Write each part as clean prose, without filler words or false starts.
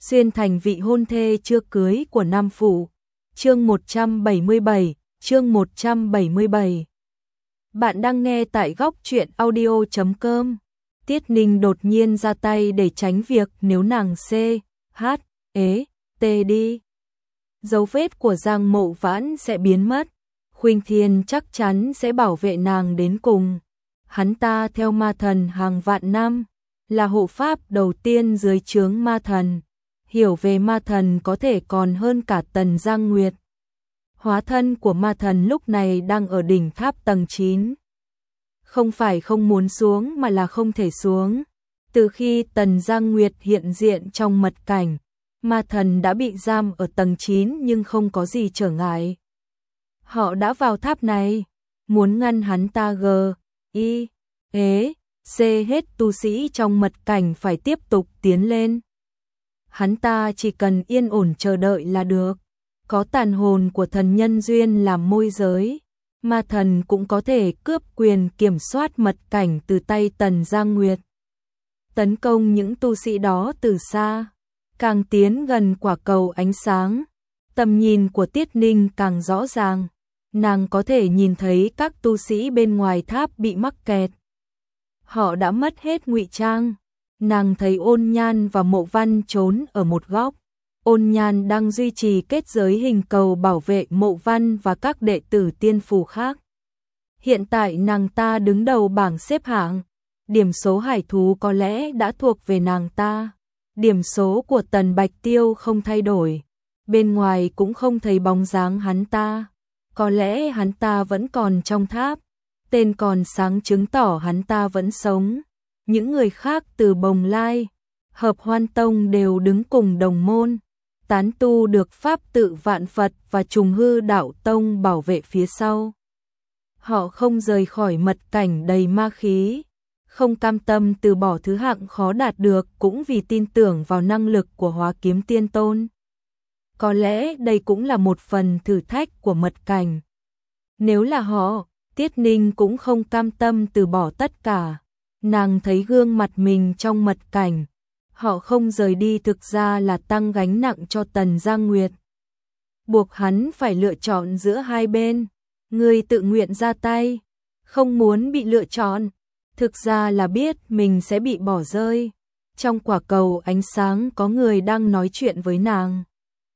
xuyên thành vị hôn thê chưa cưới của Nam Phụ. Chương 177, chương 177. Bạn đang nghe tại góc truyện audio.com. Tiết Ninh đột nhiên ra tay để tránh việc nếu nàng C.H.E.T đi, dấu vết của Giang Mộ Vãn sẽ biến mất. Khuynh Thiên chắc chắn sẽ bảo vệ nàng đến cùng. Hắn ta theo ma thần hàng vạn năm, là hộ pháp đầu tiên dưới trướng ma thần. Hiểu về ma thần có thể còn hơn cả Tần Giang Nguyệt. Hóa thân của ma thần lúc này đang ở đỉnh tháp tầng 9. Không phải không muốn xuống mà là không thể xuống. Từ khi Tần Giang Nguyệt hiện diện trong mật cảnh, ma thần đã bị giam ở tầng 9 nhưng không có gì trở ngại. Họ đã vào tháp này, muốn ngăn hắn ta C hết tu sĩ trong mật cảnh phải tiếp tục tiến lên. Hắn ta chỉ cần yên ổn chờ đợi là được. Có tàn hồn của thần nhân duyên làm môi giới, ma thần cũng có thể cướp quyền kiểm soát mật cảnh từ tay Tần Giang Nguyệt. Tấn công những tu sĩ đó từ xa, càng tiến gần quả cầu ánh sáng, tầm nhìn của Tiết Ninh càng rõ ràng. Nàng có thể nhìn thấy các tu sĩ bên ngoài tháp bị mắc kẹt. Họ đã mất hết ngụy trang. Nàng thấy Ôn Nhan và Mộ Văn trốn ở một góc. Ôn Nhan đang duy trì kết giới hình cầu bảo vệ Mộ Văn và các đệ tử tiên phù khác. Hiện tại nàng ta đứng đầu bảng xếp hạng. Điểm số hải thú có lẽ đã thuộc về nàng ta. Điểm số của Tần Bạch Tiêu không thay đổi. Bên ngoài cũng không thấy bóng dáng hắn ta. Có lẽ hắn ta vẫn còn trong tháp. Tên còn sáng chứng tỏ hắn ta vẫn sống. Những người khác từ Bồng Lai, Hợp Hoan Tông đều đứng cùng đồng môn. Tán tu được Pháp Tự Vạn Phật và Trùng Hư Đạo Tông bảo vệ phía sau. Họ không rời khỏi mật cảnh đầy ma khí, không cam tâm từ bỏ thứ hạng khó đạt được cũng vì tin tưởng vào năng lực của Hóa Kiếm Tiên Tôn. Có lẽ đây cũng là một phần thử thách của mật cảnh. Nếu là họ, Tiết Ninh cũng không cam tâm từ bỏ tất cả. Nàng thấy gương mặt mình trong mật cảnh. Họ không rời đi thực ra là tăng gánh nặng cho Tần Giang Nguyệt. Buộc hắn phải lựa chọn giữa hai bên. Người tự nguyện ra tay, không muốn bị lựa chọn. Thực ra là biết mình sẽ bị bỏ rơi. Trong quả cầu ánh sáng có người đang nói chuyện với nàng.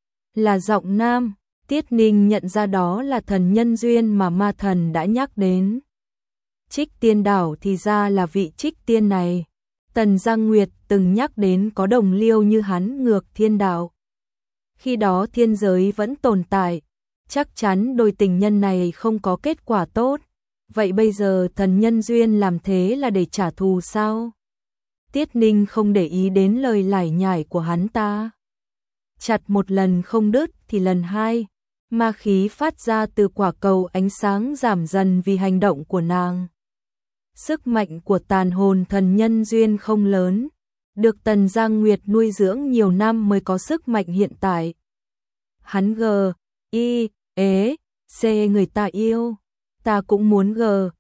Là giọng nam. Tiết Ninh nhận ra đó là thần nhân duyên mà ma thần đã nhắc đến. Trích Tiên Đảo thì ra là vị Trích Tiên này. Tần Giang Nguyệt từng nhắc đến có đồng liêu như hắn ngược thiên đạo. Khi đó thiên giới vẫn tồn tại, chắc chắn đôi tình nhân này không có kết quả tốt. Vậy bây giờ thần nhân duyên làm thế là để trả thù sao? Tiết Ninh không để ý đến lời lải nhải của hắn ta. Chặt một lần không đứt thì lần hai. Ma khí phát ra từ quả cầu ánh sáng giảm dần vì hành động của nàng. Sức mạnh của tàn hồn thần nhân duyên không lớn, được Tần Giang Nguyệt nuôi dưỡng nhiều năm mới có sức mạnh hiện tại. Hắn C người ta yêu, ta cũng muốn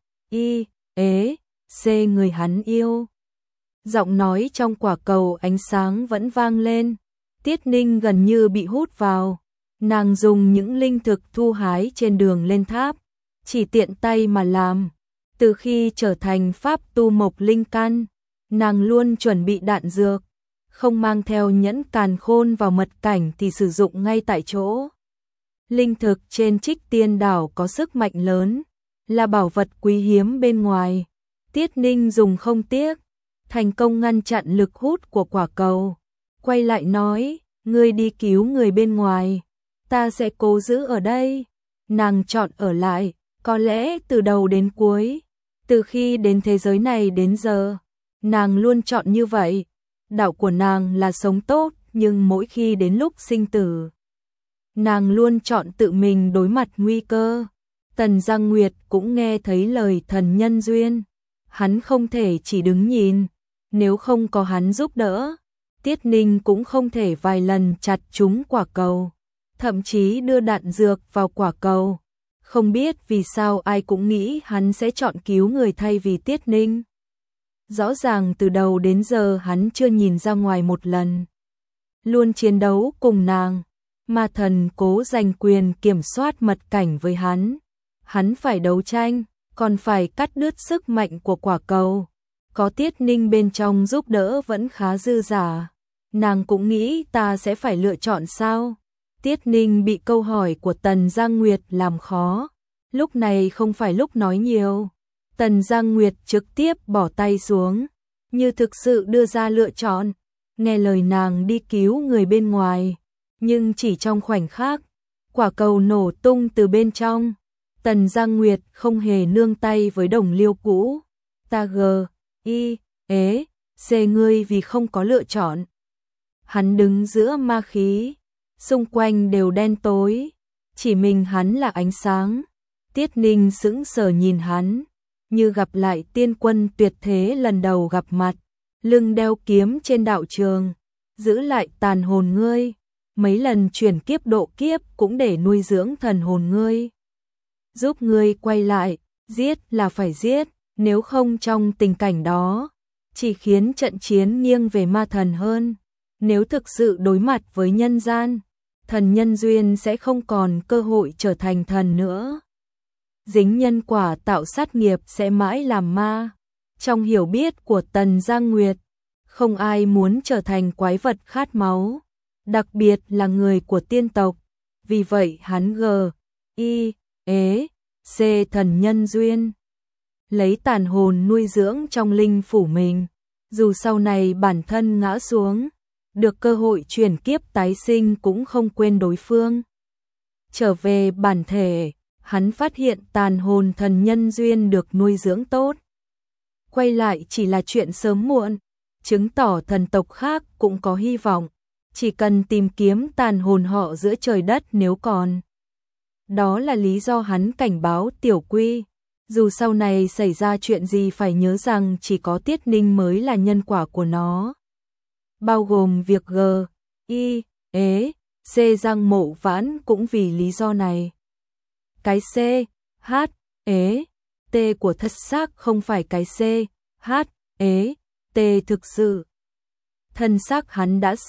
C người hắn yêu. Giọng nói trong quả cầu ánh sáng vẫn vang lên. Tiết Ninh gần như bị hút vào. Nàng dùng những linh thực thu hái trên đường lên tháp, chỉ tiện tay mà làm. Từ khi trở thành pháp tu mộc linh căn, nàng luôn chuẩn bị đạn dược, không mang theo nhẫn càn khôn vào mật cảnh thì sử dụng ngay tại chỗ. Linh thực trên Trích Tiên Đảo có sức mạnh lớn, là bảo vật quý hiếm bên ngoài. Tiết Ninh dùng không tiếc, thành công ngăn chặn lực hút của quả cầu. Quay lại nói, ngươi đi cứu người bên ngoài, ta sẽ cố giữ ở đây. Nàng chọn ở lại, có lẽ từ đầu đến cuối. Từ khi đến thế giới này đến giờ, nàng luôn chọn như vậy. Đạo của nàng là sống tốt, nhưng mỗi khi đến lúc sinh tử, nàng luôn chọn tự mình đối mặt nguy cơ. Tần Giang Nguyệt cũng nghe thấy lời thần nhân duyên. Hắn không thể chỉ đứng nhìn, nếu không có hắn giúp đỡ, Tiết Ninh cũng không thể vài lần chặt trúng quả cầu, thậm chí đưa đạn dược vào quả cầu. Không biết vì sao ai cũng nghĩ hắn sẽ chọn cứu người thay vì Tiết Ninh. Rõ ràng từ đầu đến giờ hắn chưa nhìn ra ngoài một lần. luôn chiến đấu cùng nàng. Ma thần cố giành quyền kiểm soát mật cảnh với hắn. Hắn phải đấu tranh, còn phải cắt đứt sức mạnh của quả cầu. Có Tiết Ninh bên trong giúp đỡ vẫn khá dư dả. Nàng cũng nghĩ ta sẽ phải lựa chọn sao? Tiết Ninh bị câu hỏi của Tần Giang Nguyệt làm khó. Lúc này không phải lúc nói nhiều. Tần Giang Nguyệt trực tiếp bỏ tay xuống, như thực sự đưa ra lựa chọn. Nghe lời nàng đi cứu người bên ngoài. Nhưng chỉ trong khoảnh khắc, quả cầu nổ tung từ bên trong. Tần Giang Nguyệt không hề nương tay với đồng liêu cũ. Ta C ngươi vì không có lựa chọn. Hắn đứng giữa ma khí, xung quanh đều đen tối, chỉ mình hắn là ánh sáng. Tiết Ninh sững sờ nhìn hắn, như gặp lại tiên quân tuyệt thế lần đầu gặp mặt, lưng đeo kiếm trên đạo trường, giữ lại tàn hồn ngươi, mấy lần chuyển kiếp độ kiếp cũng để nuôi dưỡng thần hồn ngươi. Giúp ngươi quay lại, giết là phải giết, nếu không trong tình cảnh đó, chỉ khiến trận chiến nghiêng về ma thần hơn. Nếu thực sự đối mặt với nhân gian, thần nhân duyên sẽ không còn cơ hội trở thành thần nữa. Dính nhân quả tạo sát nghiệp sẽ mãi làm ma. Trong hiểu biết của Tần Giang Nguyệt, không ai muốn trở thành quái vật khát máu, đặc biệt là người của tiên tộc. Vì vậy hắn C thần nhân duyên, lấy tàn hồn nuôi dưỡng trong linh phủ mình, dù sau này bản thân ngã xuống, được cơ hội chuyển kiếp tái sinh cũng không quên đối phương. Trở về bản thể, hắn phát hiện tàn hồn thần nhân duyên được nuôi dưỡng tốt. Quay lại chỉ là chuyện sớm muộn, chứng tỏ thần tộc khác cũng có hy vọng, chỉ cần tìm kiếm tàn hồn họ giữa trời đất nếu còn. Đó là lý do hắn cảnh báo Tiểu Quy, dù sau này xảy ra chuyện gì phải nhớ rằng chỉ có Tiết Ninh mới là nhân quả của nó. Bao gồm việc C Giang Mộ Vãn cũng vì lý do này. Cái T của thất xác không phải cái T thực sự. Thân xác hắn đã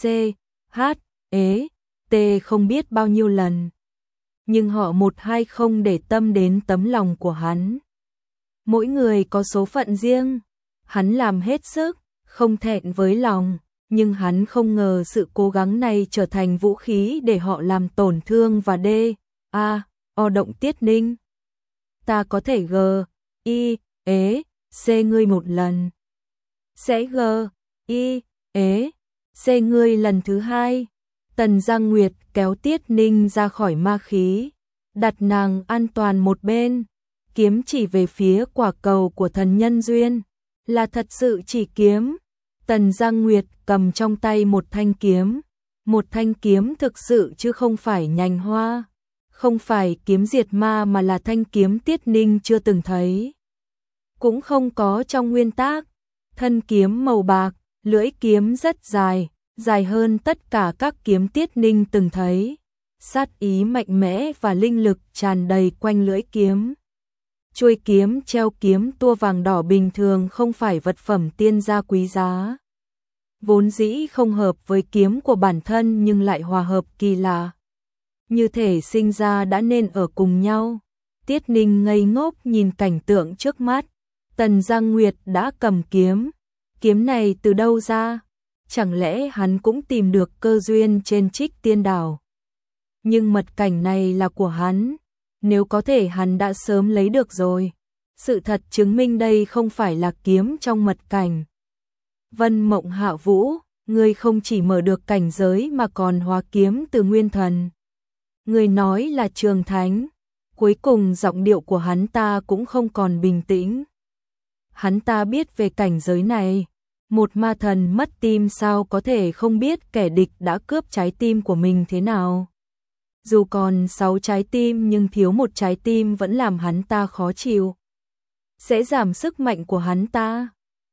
T không biết bao nhiêu lần. Nhưng họ 120 để tâm đến tấm lòng của hắn. Mỗi người có số phận riêng. Hắn làm hết sức, không thẹn với lòng. Nhưng hắn không ngờ sự cố gắng này trở thành vũ khí để họ làm tổn thương và động Tiết Ninh. Ta có thể C ngươi một lần. Sẽ C ngươi lần thứ hai. Tần Giang Nguyệt kéo Tiết Ninh ra khỏi ma khí, đặt nàng an toàn một bên, kiếm chỉ về phía quả cầu của thần nhân duyên, là thật sự chỉ kiếm. Tần Giang Nguyệt cầm trong tay một thanh kiếm thực sự chứ không phải nhành hoa, không phải kiếm diệt ma mà là thanh kiếm Tiết Ninh chưa từng thấy. Cũng không có trong nguyên tác, thân kiếm màu bạc, lưỡi kiếm rất dài, dài hơn tất cả các kiếm Tiết Ninh từng thấy. Sát ý mạnh mẽ và linh lực tràn đầy quanh lưỡi kiếm. Chuôi kiếm treo kiếm tua vàng đỏ bình thường không phải vật phẩm tiên gia quý giá. Vốn dĩ không hợp với kiếm của bản thân nhưng lại hòa hợp kỳ lạ. Như thể sinh ra đã nên ở cùng nhau. Tiết Ninh ngây ngốc nhìn cảnh tượng trước mắt. Tần Giang Nguyệt đã cầm kiếm. Kiếm này từ đâu ra? Chẳng lẽ hắn cũng tìm được cơ duyên trên Trích Tiên Đảo? Nhưng mật cảnh này là của hắn. Nếu có thể hắn đã sớm lấy được rồi. Sự thật chứng minh đây không phải là kiếm trong mật cảnh. Vân Mộng Hạ Vũ, ngươi không chỉ mở được cảnh giới mà còn hóa kiếm từ nguyên thần. Ngươi nói là Trường Thánh. Cuối cùng giọng điệu của hắn ta cũng không còn bình tĩnh. Hắn ta biết về cảnh giới này. Một ma thần mất tim sao có thể không biết kẻ địch đã cướp trái tim của mình thế nào. Dù còn 6 trái tim nhưng thiếu một trái tim vẫn làm hắn ta khó chịu. Sẽ giảm sức mạnh của hắn ta.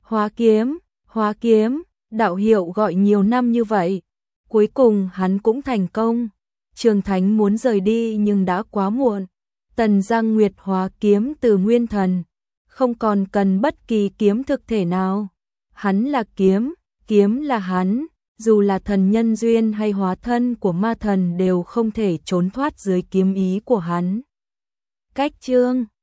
Hóa kiếm, đạo hiệu gọi nhiều năm như vậy. Cuối cùng hắn cũng thành công. Trường Thánh muốn rời đi nhưng đã quá muộn. Tần Giang Nguyệt hóa kiếm từ nguyên thần. Không còn cần bất kỳ kiếm thực thể nào. Hắn là kiếm là hắn. dù là thần nhân duyên hay hóa thân của ma thần đều không thể trốn thoát dưới kiếm ý của hắn. Cách chương